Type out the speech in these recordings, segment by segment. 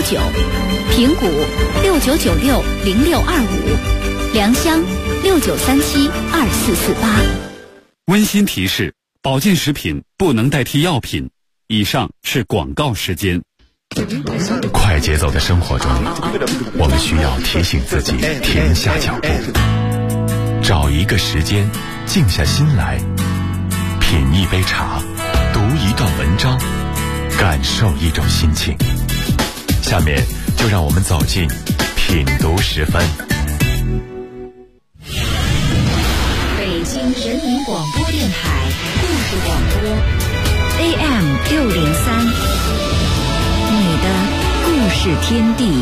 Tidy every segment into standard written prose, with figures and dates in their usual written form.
平谷69960625，良乡69372448。 温馨提示：保健食品不能代替药品。以上是广告时间。 快节奏的生活中，我们需要提醒自己停下脚步，找一个时间静下心来，品一杯茶，读一段文章，感受一种心情。下面就让我们走进品读10分。 北京人民广播电台故事广播 AM603，你的故事天地。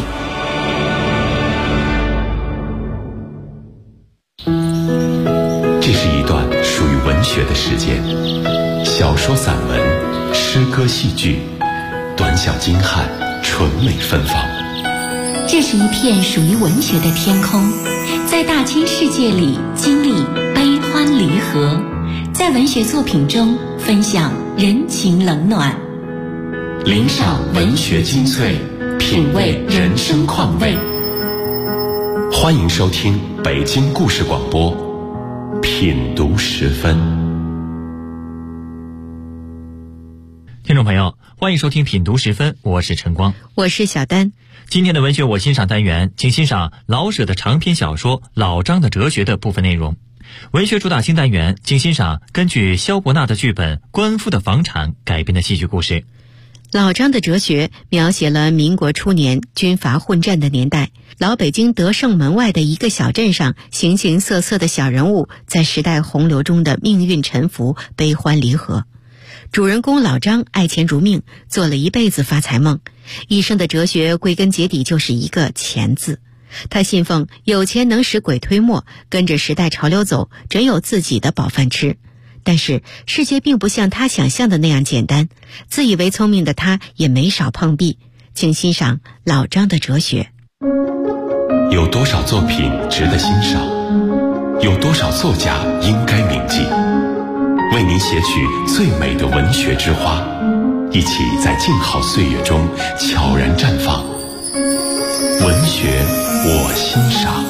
这是一段属于文学的时间，小说、散文、诗歌、戏剧，短小精悍，纯美芬芳。 这是一片属于文学的天空，在大千世界里经历悲欢离合，在文学作品中分享人情冷暖， 聆赏文学精粹，品味人生况味。欢迎收听北京故事广播品读10分。 听众朋友，欢迎收听品读10分，我是陈光， 我是小丹。 今天的文学我欣赏单元，请欣赏老舍的长篇小说《老张的哲学》的部分内容。文学主打新单元，请欣赏根据萧伯纳的剧本《官夫的房产》改编的戏剧故事。 老张的哲学描写了民国初年军阀混战的年代，老北京德胜门外的一个小镇上，形形色色的小人物在时代洪流中的命运沉浮，悲欢离合。主人公老张爱钱如命，做了一辈子发财梦，一生的哲学归根结底就是一个钱字。他信奉有钱能使鬼推磨，跟着时代潮流走，准有自己的饱饭吃。但是世界并不像他想象的那样简单，自以为聪明的他也没少碰壁。请欣赏老张的哲学。 有多少作品值得欣赏？有多少作家应该铭记？为您写取最美的文学之花，一起在静好岁月中悄然绽放。文学我欣赏。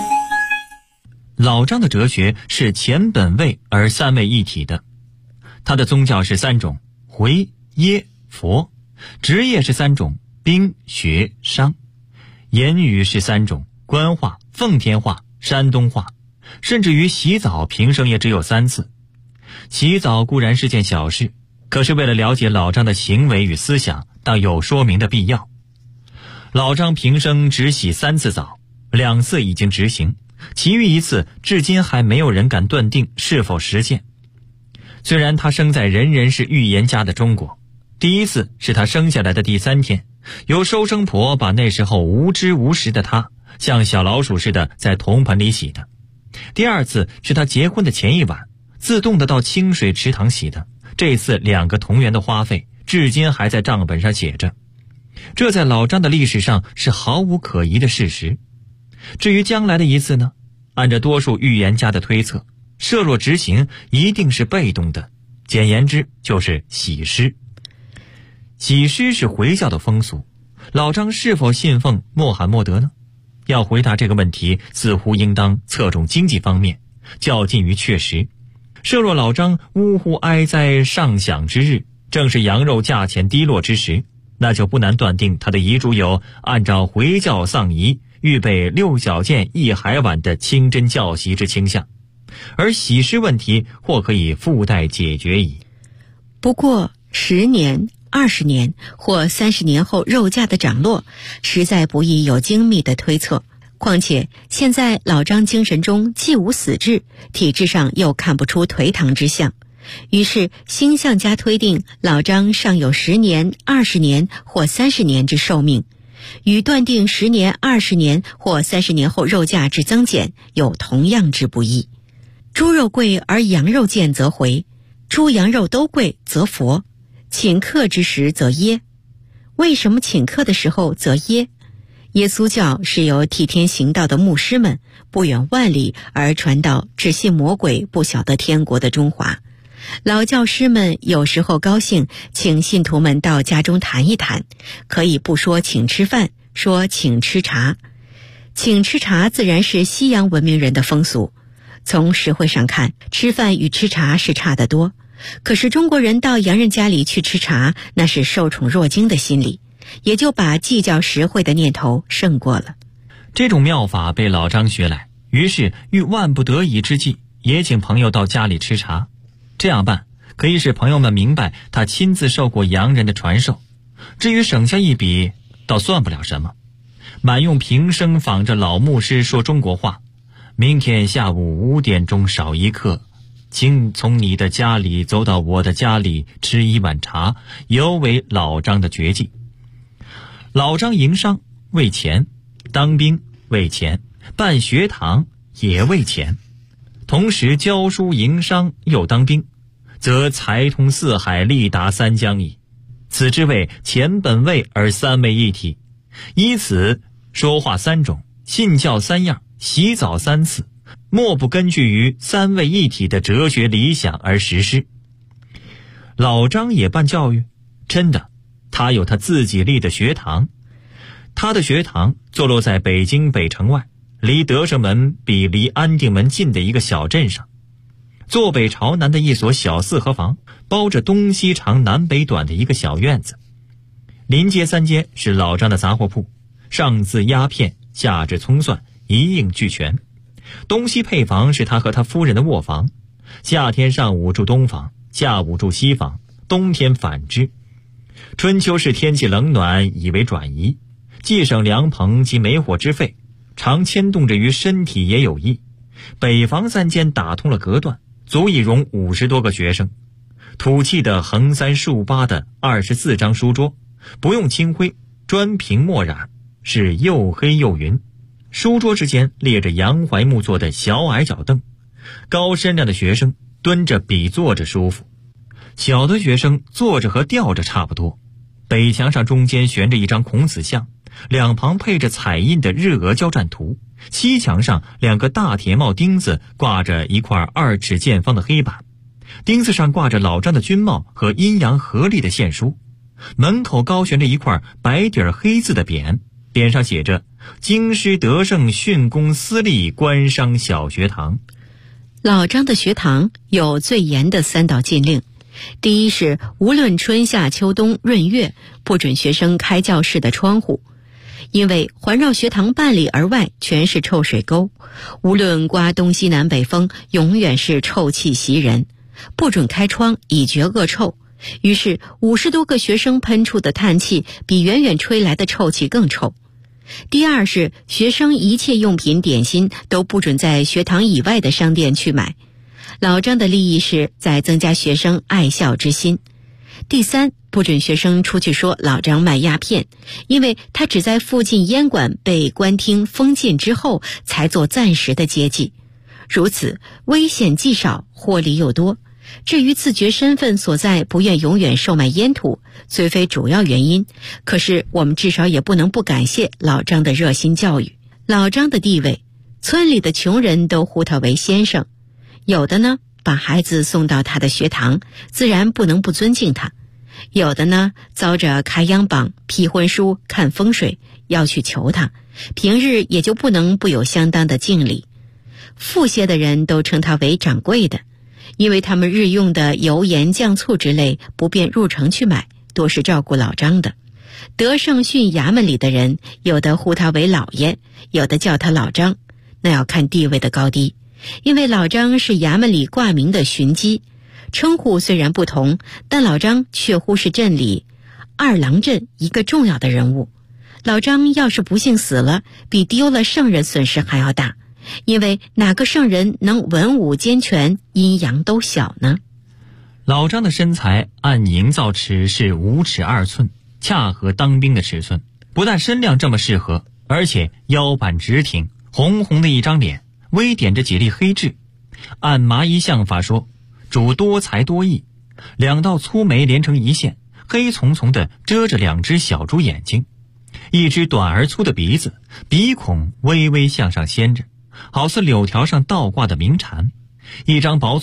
老张的哲学是钱本位而三位一体的，他的宗教是3种：回、耶、佛；职业是3种：兵、学、商；言语是3种：官话、奉天话、山东话；甚至于洗澡平生也只有3次。洗澡固然是件小事，可是为了了解老张的行为与思想，当有说明的必要。老张平生只洗3次澡，2次已经执行，其余1次至今还没有人敢断定是否实现。虽然他生在人人是预言家的中国，第1次是他生下来的第3天，有收生婆把那时候无知无识的他像小老鼠似的在铜盆里洗的。第2次是他结婚的前一晚，自动的到清水池塘洗的，这次2个同元的花费至今还在账本上写着，这在老张的历史上是毫无可疑的事实。至于将来的1次呢，按照多数预言家的推测，设若执行一定是被动的，简言之就是洗尸。洗尸是回教的风俗，老张是否信奉穆罕默德呢？要回答这个问题，似乎应当侧重经济方面，较近于确实。设若老张呜呼哀哉上享之日，正是羊肉价钱低落之时，那就不难断定他的遗嘱有按照回教丧仪预备6小件1海碗的清真教习之倾向，而洗尸问题或可以附带解决矣。 不过10年、20年或30年后肉价的涨落，实在不易有精密的推测。况且现在老张精神中既无死志，体质上又看不出颓唐之象，于是星象家推定老张尚有10年、20年或30年之寿命，与断定10年、20年或30年后肉价之增减有同样之不易。猪肉贵而羊肉贱则回，猪羊肉都贵则佛，请客之时则耶。为什么请客的时候则耶？耶稣教是由替天行道的牧师们不远万里而传到只信魔鬼不晓得天国的中华， 老教师们有时候高兴，请信徒们到家中谈一谈，可以不说请吃饭，说请吃茶。请吃茶自然是西洋文明人的风俗，从实惠上看，吃饭与吃茶是差得多。可是中国人到洋人家里去吃茶，那是受宠若惊的心理，也就把计较实惠的念头胜过了。 这种妙法被老张学来，于是遇万不得已之际，也请朋友到家里吃茶。这样办可以使朋友们明白他亲自受过洋人的传授，至于省下一笔倒算不了什么。满用平声仿着老牧师说中国话，明天下午5点钟少一刻，请从你的家里走到我的家里吃一碗茶，尤为老张的绝技。老张营商为钱，当兵为钱，办学堂也为钱，同时教书营商又当兵，则财通四海，力达三江矣。此之谓钱本位而三位一体，依此说话3种，信教3样，洗澡3次，莫不根据于三位一体的哲学理想而实施。老张也办教育，真的，他有他自己立的学堂。他的学堂坐落在北京北城外，离德胜门比离安定门近的一个小镇上，坐北朝南的一所小4合房，包着东西长南北短的一个小院子。临街3间是老张的杂货铺，上自鸦片，下至葱蒜，一应俱全。东西配房是他和他夫人的卧房，夏天上午住东房，下午住西房，冬天反之。春秋是天气冷暖以为转移，既省凉棚及煤火之费，常牵动着于身体也有益。北房3间打通了隔断，足以容50多个学生。土砌的横3竖8的24张书桌，不用青灰，专凭墨染，是又黑又匀。书桌之间列着洋槐木做的小矮脚凳，高身量的学生蹲着比坐着舒服，小的学生坐着和吊着差不多。北墙上中间悬着一张孔子像，两旁配着彩印的日俄交战图，西墙上2个大铁帽钉子挂着一块2尺见方的黑板，钉子上挂着老张的军帽和阴阳合历的线书。门口高悬着一块白底黑字的匾，匾上写着京师德胜训工私立官商小学堂。 老张的学堂有最严的3道禁令。第一是无论春夏秋冬闰月，不准学生开教室的窗户，因为环绕学堂半里而外全是臭水沟，无论刮东西南北风，永远是臭气袭人，不准开窗以绝恶臭。于是50多个学生喷出的叹气比远远吹来的臭气更臭。第二是学生一切用品点心都不准在学堂以外的商店去买，老张的立意是在增加学生爱校之心。第三，不准学生出去说老张卖鸦片，因为他只在附近烟馆被官厅封禁之后才做暂时的接济，如此危险既少，获利又多。至于自觉身份所在不愿永远售卖烟土，虽非主要原因，可是我们至少也不能不感谢老张的热心教育。老张的地位，村里的穷人都呼他为先生，有的呢把孩子送到他的学堂，自然不能不尊敬他；有的呢遭着开央榜、批婚书、看风水，要去求他，平日也就不能不有相当的敬礼。富些的人都称他为掌柜的，因为他们日用的油盐酱醋之类不便入城去买，多是照顾老张的。德胜训衙门里的人，有的呼他为老爷，有的叫他老张，那要看地位的高低。因为老张是衙门里挂名的巡机，称呼虽然不同，但老张却乎是镇里2郎镇一个重要的人物。老张要是不幸死了，比丢了圣人损失还要大，因为哪个圣人能文武兼全，阴阳都小呢？ 老张的身材按营造尺是5尺2寸，恰合当兵的尺寸，不但身量这么适合，而且腰板直挺，红红的一张脸，微点着几粒黑痣。按麻衣相法说，主多才多艺，2道粗眉连成一线，黑丛丛的遮着2只小猪眼睛，一只短而粗的鼻子，鼻孔微微向上掀着，好似柳条上倒挂的鸣蝉，一张薄嘴，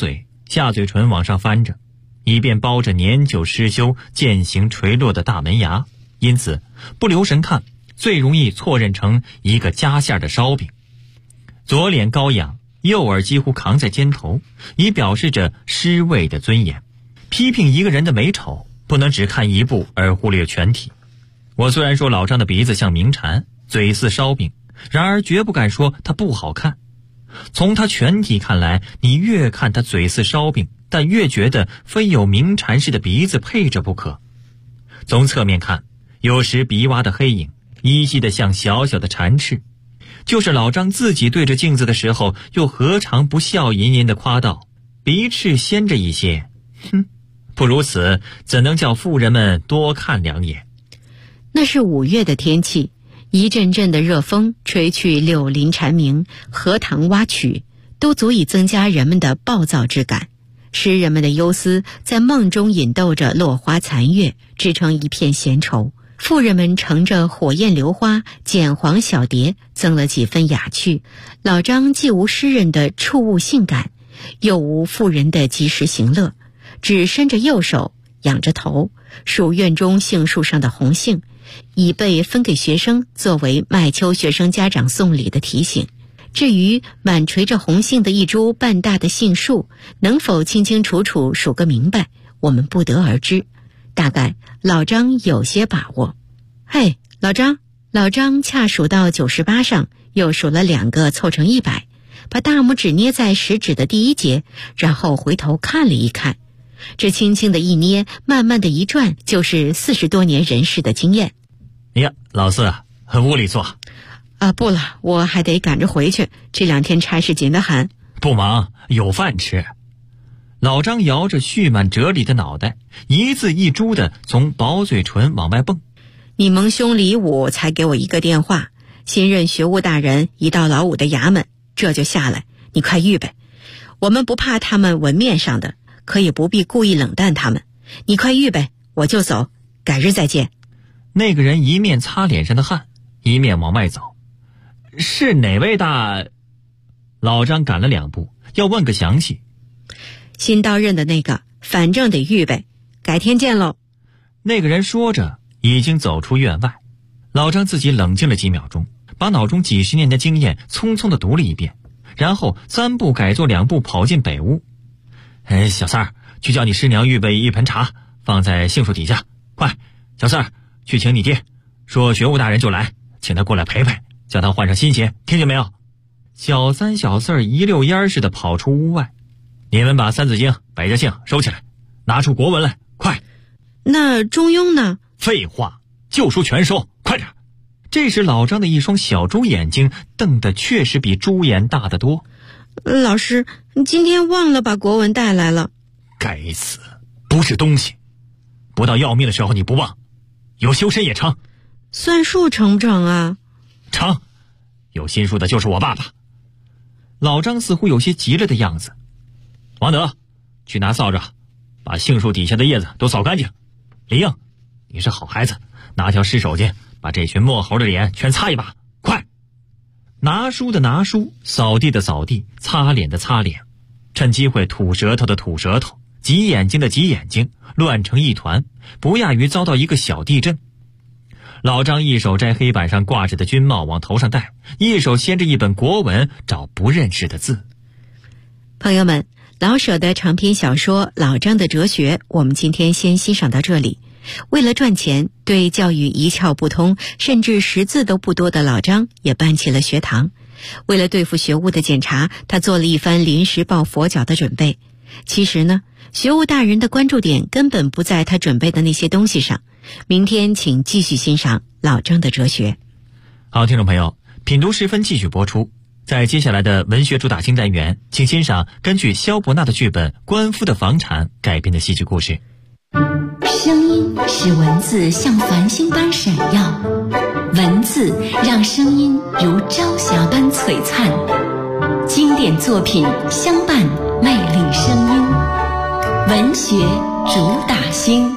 下嘴唇往上翻着，以便包着年久失修、渐行垂落的大门牙，因此不留神看，最容易错认成一个夹馅的烧饼。左脸高仰，右耳几乎扛在肩头，以表示着尸位的尊严。批评一个人的美丑，不能只看一部而忽略全体。我虽然说老张的鼻子像鸣蝉，嘴似烧饼，然而绝不敢说他不好看。从他全体看来，你越看他嘴似烧饼，但越觉得非有鸣蝉似的鼻子配着不可。从侧面看，有时鼻洼的黑影依稀的像小小的蝉翅，就是老张自己对着镜子的时候，又何尝不笑吟吟的夸道：鼻翅掀着一些，不如此，怎能叫妇人们多看两眼？ 那是5月的天气，一阵阵的热风吹去柳林蝉鸣，荷塘蛙曲，都足以增加人们的暴躁之感。诗人们的忧思在梦中引逗着落花残月，织成一片闲愁。妇人们乘着火焰榴花、剪黄小蝶，增了几分雅趣。老张既无诗人的触物性感，又无妇人的及时行乐，只伸着右手，仰着头，数院中杏树上的红杏，以备分给学生作为麦秋学生家长送礼的提醒。至于满垂着红杏的一株半大的杏树，能否清清楚楚数个明白，我们不得而知。大概老张有些把握。嘿，老张恰数到98上，又数了2个凑成100，把大拇指捏在食指的第1节，然后回头看了一看。这轻轻的一捏，慢慢的一转，就是40多年人世的经验。 呀，老四啊，屋里坐。 不了，我还得赶着回去，这2天差事紧得很。 不忙，有饭吃。老张摇着蓄满啫喱的脑袋，一字一珠的从薄嘴唇往外蹦。 你蒙兄李武才给我一个电话，新任学务大人一到老五的衙门，这就下来，你快预备。我们不怕他们文面上的，可也不必故意冷淡他们。你快预备，我就走，改日再见。 那个人一面擦脸上的汗，一面往外走。是哪位大？老张赶了2步，要问个详细。 新到任的那个，反正得预备，改天见喽。 那个人说着已经走出院外。老张自己冷静了几秒钟，把脑中几十年的经验匆匆地读了一遍，然后3步改作2步跑进北屋。小三儿，去叫你师娘预备一盆茶，放在杏树底下。快，小三儿，去请你爹，说学务大人就来，请他过来陪陪，叫他换上新鞋，听见没有？小三小四儿一溜烟似的跑出屋外。你们把《三字经》《百家姓》收起来，拿出国文来，快！ 那中庸呢？ 废话，旧书全收，快点！这时老张的一双小猪眼睛瞪得确实比猪眼大得多。 老师，今天忘了把国文带来了。 该死，不是东西！不到要命的时候你不忘，有修身也成。 算术成不成啊？ 成，有心术的就是我爸爸。老张似乎有些急了的样子。王德，去拿扫帚，把杏树底下的叶子都扫干净。李应，你是好孩子，拿条湿手巾把这群墨猴的脸全擦一把，快！拿书的拿书，扫地的扫地，擦脸的擦脸，趁机会吐舌头的吐舌头，挤眼睛的挤眼睛，乱成一团，不亚于遭到一个小地震。老张一手摘黑板上挂着的军帽往头上戴，一手掀着一本国文找不认识的字。 朋友们，老舍的长篇小说《老张的哲学》，我们今天先欣赏到这里。为了赚钱，对教育一窍不通，甚至识字都不多的老张也办起了学堂。为了对付学务的检查，他做了一番临时抱佛脚的准备。其实呢，学务大人的关注点根本不在他准备的那些东西上。明天请继续欣赏老张的哲学。 好，听众朋友，品读时分继续播出。在接下来的文学主打新单元，请欣赏根据萧伯纳的剧本《官夫的房产》改编的戏剧故事。 声音使文字像繁星般闪耀，文字让声音如朝霞般璀璨。经典作品相伴，魅力声音，文学主打星。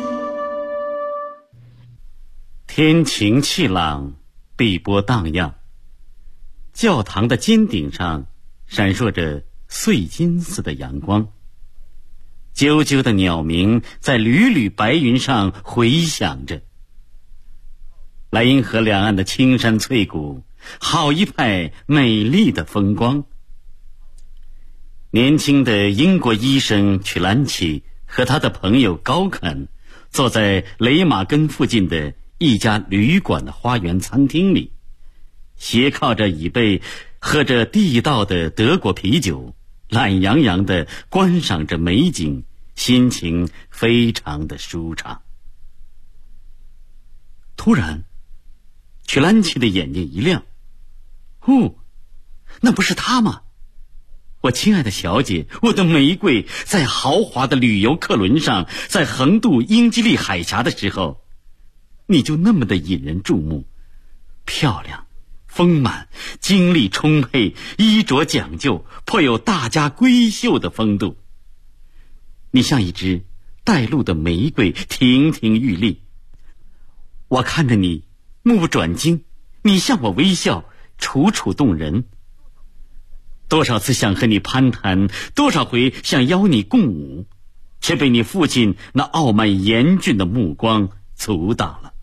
天晴气朗，碧波荡漾，教堂的尖顶上闪烁着碎金似的阳光， 啾啾的鸟鸣在缕缕白云上回响着。莱茵河两岸的青山翠谷，好一派美丽的风光。年轻的英国医生曲兰奇和他的朋友高肯坐在雷马根附近的一家旅馆的花园餐厅里，斜靠着椅背，喝着地道的德国啤酒，懒洋洋地观赏着美景，心情非常的舒畅。突然，曲兰奇的眼睛一亮，那不是他吗？我亲爱的小姐，我的玫瑰，在豪华的旅游客轮上，在横渡英吉利海峡的时候，你就那么的引人注目，漂亮、丰满、精力充沛，衣着讲究，颇有大家闺秀的风度。你像一只带露的玫瑰，亭亭玉立。我看着你，目不转睛，你向我微笑，楚楚动人。多少次想和你攀谈，多少回想邀你共舞，却被你父亲那傲慢严峻的目光阻挡了。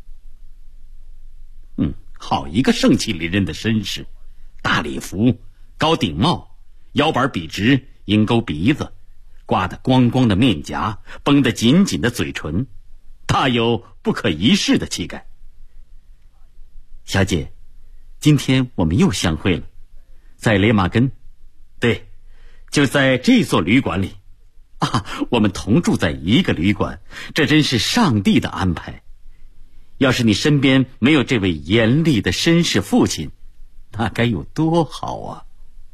好一个盛气凌人的绅士，大礼服，高顶帽，腰板笔直，鹰钩鼻子，刮得光光的面颊，绷得紧紧的嘴唇，大有不可一世的气概。小姐，今天我们又相会了，在雷马根，对，就在这座旅馆里我们同住在一个旅馆，这真是上帝的安排。要是你身边没有这位严厉的绅士父亲，那该有多好啊。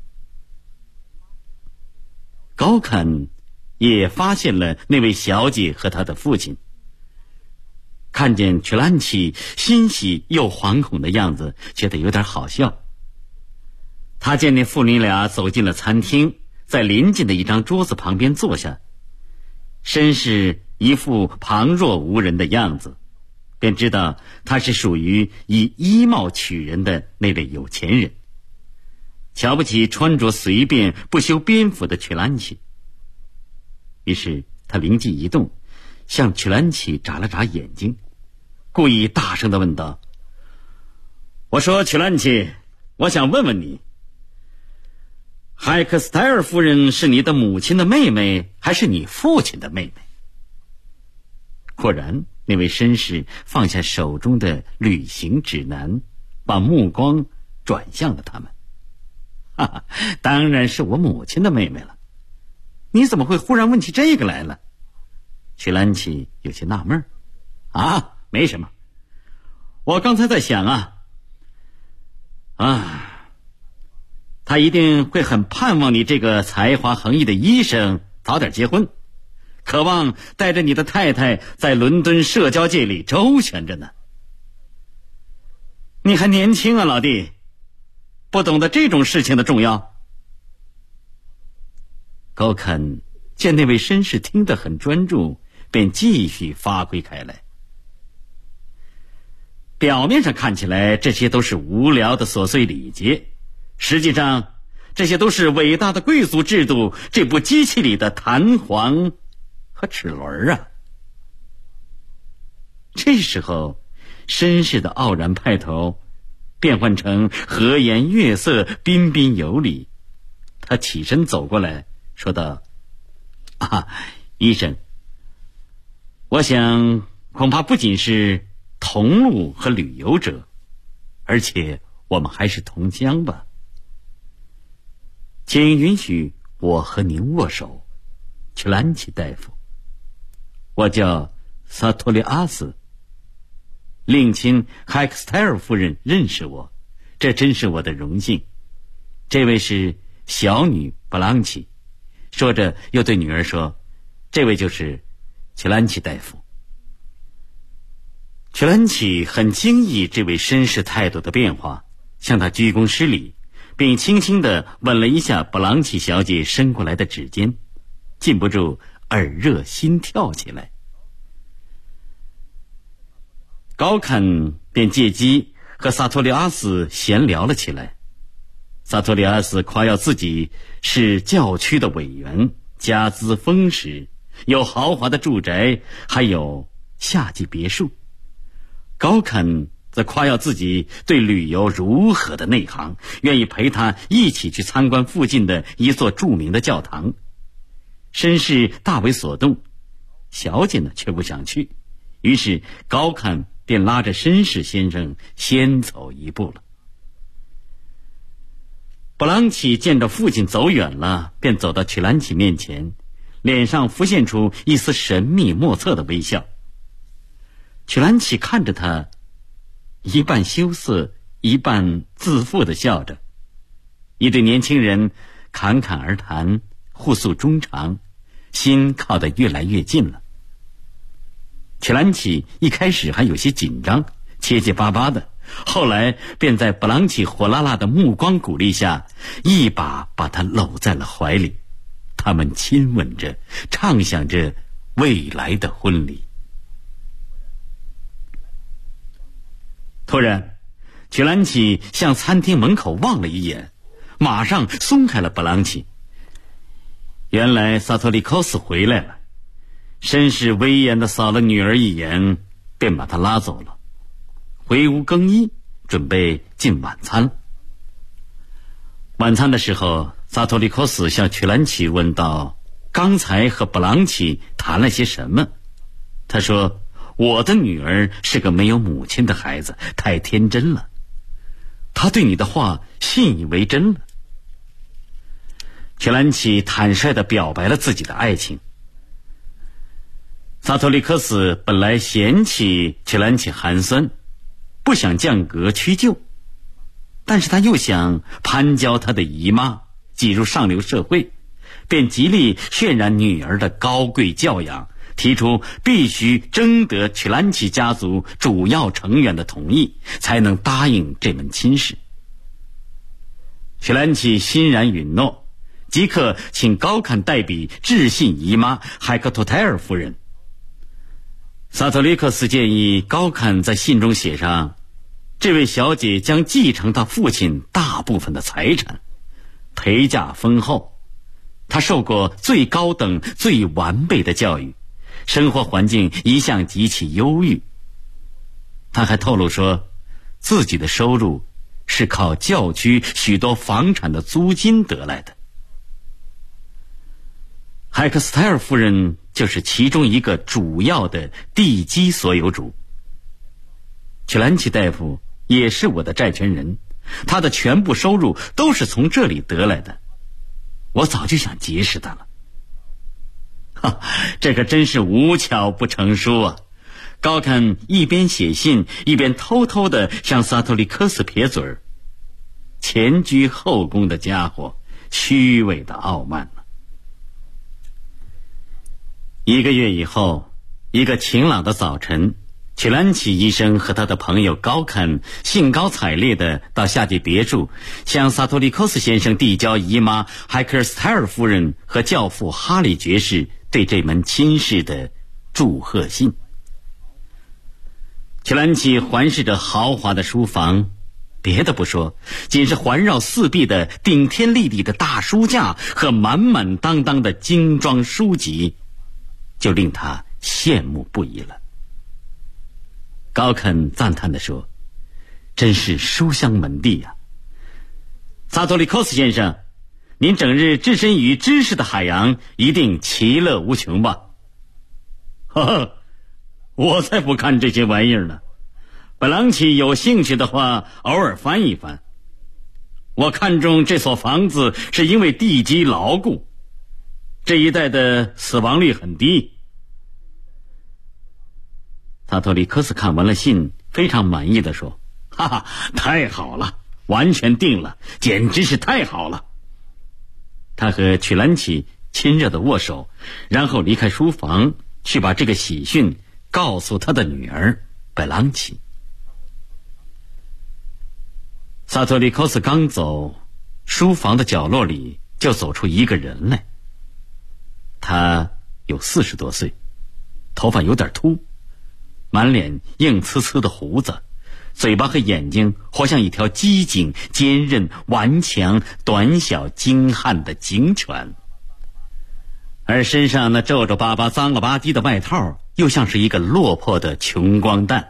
高肯也发现了那位小姐和她的父亲，看见曲兰奇欣喜又惶恐的样子，觉得有点好笑。他见那父女俩走进了餐厅，在邻近的一张桌子旁边坐下，绅士一副旁若无人的样子，便知道他是属于以衣帽取人的那类有钱人，瞧不起穿着随便不修边幅的曲兰奇。于是他灵机一动，向曲兰奇眨了眨眼睛，故意大声地问道：我说曲兰奇，我想问问你，海克斯泰尔夫人是你的母亲的妹妹，还是你父亲的妹妹？果然，那位绅士放下手中的旅行指南，把目光转向了他们。当然是我母亲的妹妹了。你怎么会忽然问起这个来了？曲兰奇有些纳闷。没什么，我刚才在想他一定会很盼望你这个才华横溢的医生早点结婚，渴望带着你的太太在伦敦社交界里周旋着呢。你还年轻啊，老弟，不懂得这种事情的重要。高肯见那位绅士听得很专注，便继续发挥开来。表面上看起来这些都是无聊的琐碎礼节，实际上这些都是伟大的贵族制度这部机器里的弹簧和齿轮啊。这时候，绅士的傲然派头变换成和颜悦色，彬彬有礼。他起身走过来说道：医生，我想恐怕不仅是同路和旅游者，而且我们还是同乡吧。请允许我和您握手，曲兰奇大夫。我叫萨托利阿斯，令亲海克斯泰尔夫人认识我，这真是我的荣幸。这位是小女布朗奇。说着又对女儿说：这位就是曲兰奇大夫。曲兰奇很惊异这位绅士态度的变化，向他鞠躬施礼，并轻轻地吻了一下布朗奇小姐伸过来的指尖，禁不住耳热心跳起来。高肯便借机和萨托利阿斯闲聊了起来。萨托利阿斯夸耀自己是教区的委员，家资丰实， 有豪华的住宅，还有夏季别墅。高肯则夸耀自己对旅游如何的内行，愿意陪他一起去参观附近的一座著名的教堂。绅士大为所动，小姐呢却不想去，于是高肯便拉着绅士先生先走一步了。布朗奇见着父亲走远了，便走到曲兰奇面前，脸上浮现出一丝神秘莫测的微笑。曲兰奇看着他，一半羞涩一半自负地笑着。一对年轻人侃侃而谈，互诉衷肠，心靠得越来越近了。曲兰奇一开始还有些紧张，结结巴巴的，后来便在布朗奇火辣辣的目光鼓励下，一把把他搂在了怀里。他们亲吻着，畅想着未来的婚礼。突然，曲兰奇向餐厅门口望了一眼，马上松开了布朗奇。原来萨托利科斯回来了，绅士威严地扫了女儿一眼，便把她拉走了。回屋更衣，准备进晚餐了。晚餐的时候，萨托利科斯向曲兰奇问道：刚才和布朗奇谈了些什么？他说：我的女儿是个没有母亲的孩子，太天真了。他对你的话信以为真了。曲兰奇坦率地表白了自己的爱情。萨托利科斯本来嫌弃曲兰奇寒酸，不想降格屈就，但是他又想攀交他的姨妈，挤入上流社会，便极力渲染女儿的高贵教养，提出必须征得曲兰奇家族主要成员的同意，才能答应这门亲事。曲兰奇欣然允诺，即刻请高坎代笔致信姨妈海克托泰尔夫人。萨托利克斯建议高坎在信中写上，这位小姐将继承他父亲大部分的财产，陪嫁丰厚，她受过最高等最完备的教育，生活环境一向极其优裕。他还透露说，自己的收入是靠教区许多房产的租金得来的。海克斯泰尔夫人就是其中一个主要的地基所有主。曲兰奇大夫也是我的债权人，他的全部收入都是从这里得来的。我早就想结识他了。这可真是无巧不成书啊！高坎一边写信，一边偷偷地向萨托利科斯撇嘴儿。前居后宫的家伙，虚伪的傲慢了。1个月以后，一个晴朗的早晨，曲兰奇医生和他的朋友高坎兴高采烈地到夏季别墅，向萨托利科斯先生递交姨妈海克尔斯泰尔夫人和教父哈里爵士对这门亲事的祝贺信。曲兰奇环视着豪华的书房，别的不说，仅是环绕四壁的顶天立地的大书架和满满当当的精装书籍，就令他羡慕不已了。高肯赞叹地说，真是书香门第呀！萨托利科斯先生，您整日置身于知识的海洋，一定其乐无穷吧？呵呵，我才不看这些玩意儿呢。本朗奇有兴趣的话，偶尔翻一翻。我看中这所房子是因为地基牢固，这一带的死亡率很低。萨托利科斯看完了信，非常满意地说，哈哈，太好了，完全定了，简直是太好了。他和曲兰奇亲热的握手，然后离开书房，去把这个喜讯告诉他的女儿贝朗奇。萨托利科斯刚走，书房的角落里就走出一个人来。他有40多岁，头发有点秃，满脸硬呲呲的胡子，嘴巴和眼睛活像一条机警、坚韧、顽强、短小、精悍的警犬。 而身上那皱皱巴巴、脏了吧唧的外套，又像是一个落魄的穷光蛋。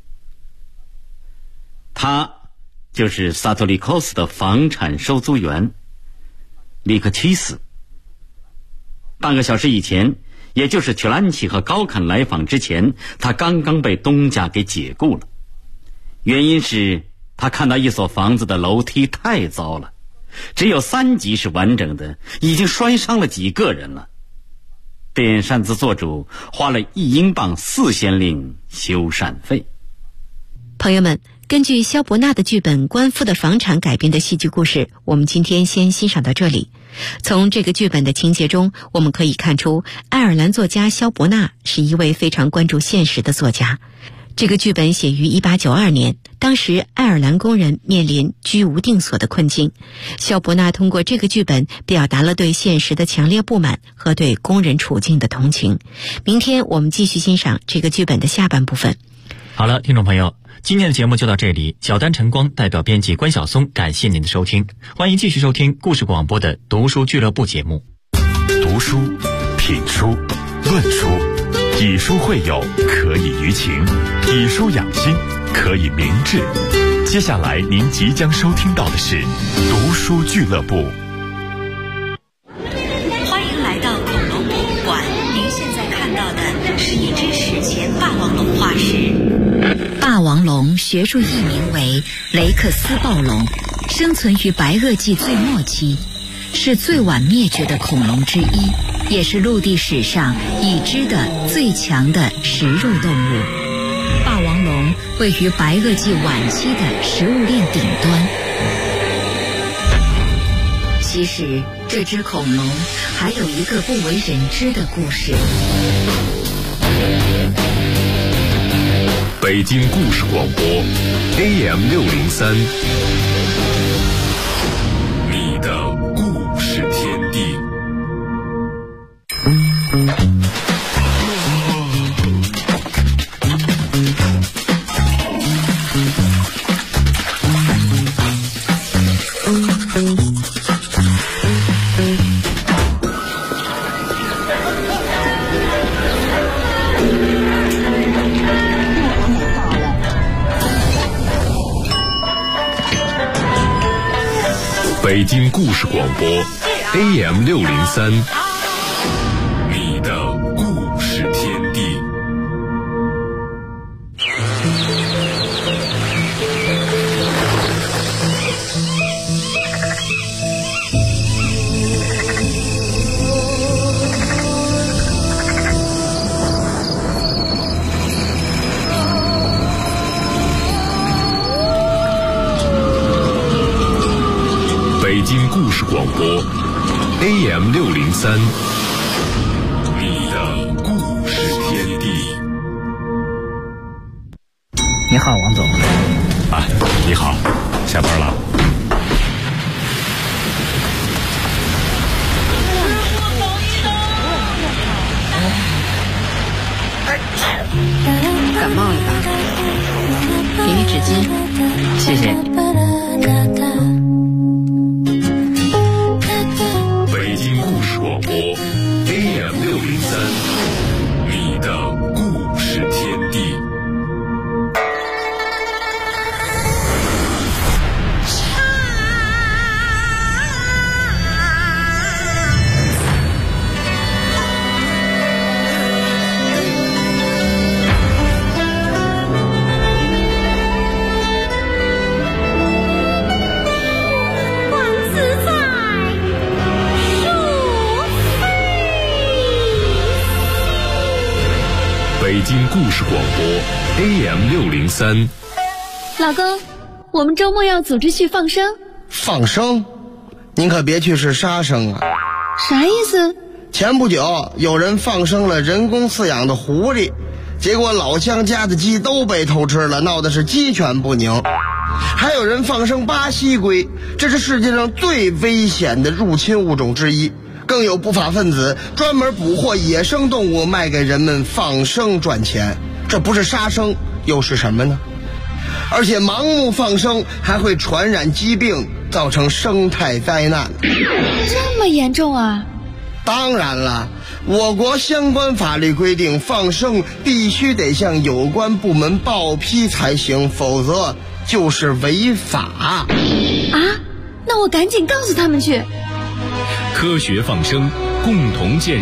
他就是萨托利科斯的房产收租员里克奇斯。半个小时以前，也就是曲兰奇和高坎来访之前，他刚刚被东家给解雇了。原因是他看到一所房子的楼梯太糟了，只有3级是完整的，已经摔伤了几个人了。便擅自做主，花了1英镑4先令修缮费。 朋友们，根据萧伯纳的剧本《官夫的房产》改编的戏剧故事，我们今天先欣赏到这里。从这个剧本的情节中，我们可以看出爱尔兰作家萧伯纳是一位非常关注现实的作家。这个剧本写于1892年，当时爱尔兰工人面临居无定所的困境。萧伯纳通过这个剧本表达了对现实的强烈不满和对工人处境的同情。明天我们继续欣赏这个剧本的下半部分。 好了，听众朋友，今天的节目就到这里。小丹晨光代表编辑关晓松，感谢您的收听。欢迎继续收听故事广播的读书俱乐部节目。 读书、品书、论书，以书会友，可以娱情；以书养心，可以明志。接下来您即将收听到的是读书俱乐部。 欢迎来到恐龙博物馆，您现在看到的是一只史前霸王龙化石。 霸王龙学术译名为雷克斯暴龙，生存于白垩纪最末期，是最晚灭绝的恐龙之一，也是陆地史上已知的最强的食肉动物。霸王龙位于白垩纪晚期的食物链顶端。其实这只恐龙还有一个不为人知的故事。 北京故事广播 AM603， 你的故事天地。北京故事广播 AM603， 你的故事天地。北京故事广播 AM603， 你的故事天地。 你好，王总。 啊，你好，下班了。 感冒了吧？给你纸巾，谢谢。 北京故事广播 AM603， 你的故事天地。北京故事广播 AM603。 老公，我们周末要组织去放生。 放生？您可别去是杀生啊！ 啥意思？ 前不久有人放生了人工饲养的狐狸，结果老乡家的鸡都被偷吃了，闹的是鸡犬不宁。还有人放生巴西龟，这是世界上最危险的入侵物种之一。更有不法分子专门捕获野生动物卖给人们放生赚钱，这不是杀生又是什么呢？而且盲目放生还会传染疾病，造成生态灾难。 这么严重啊？ 当然了， 我国相关法律规定，放生必须得向有关部门报批才行，否则就是违法。 啊，那我赶紧告诉他们去。 科学放生，共同建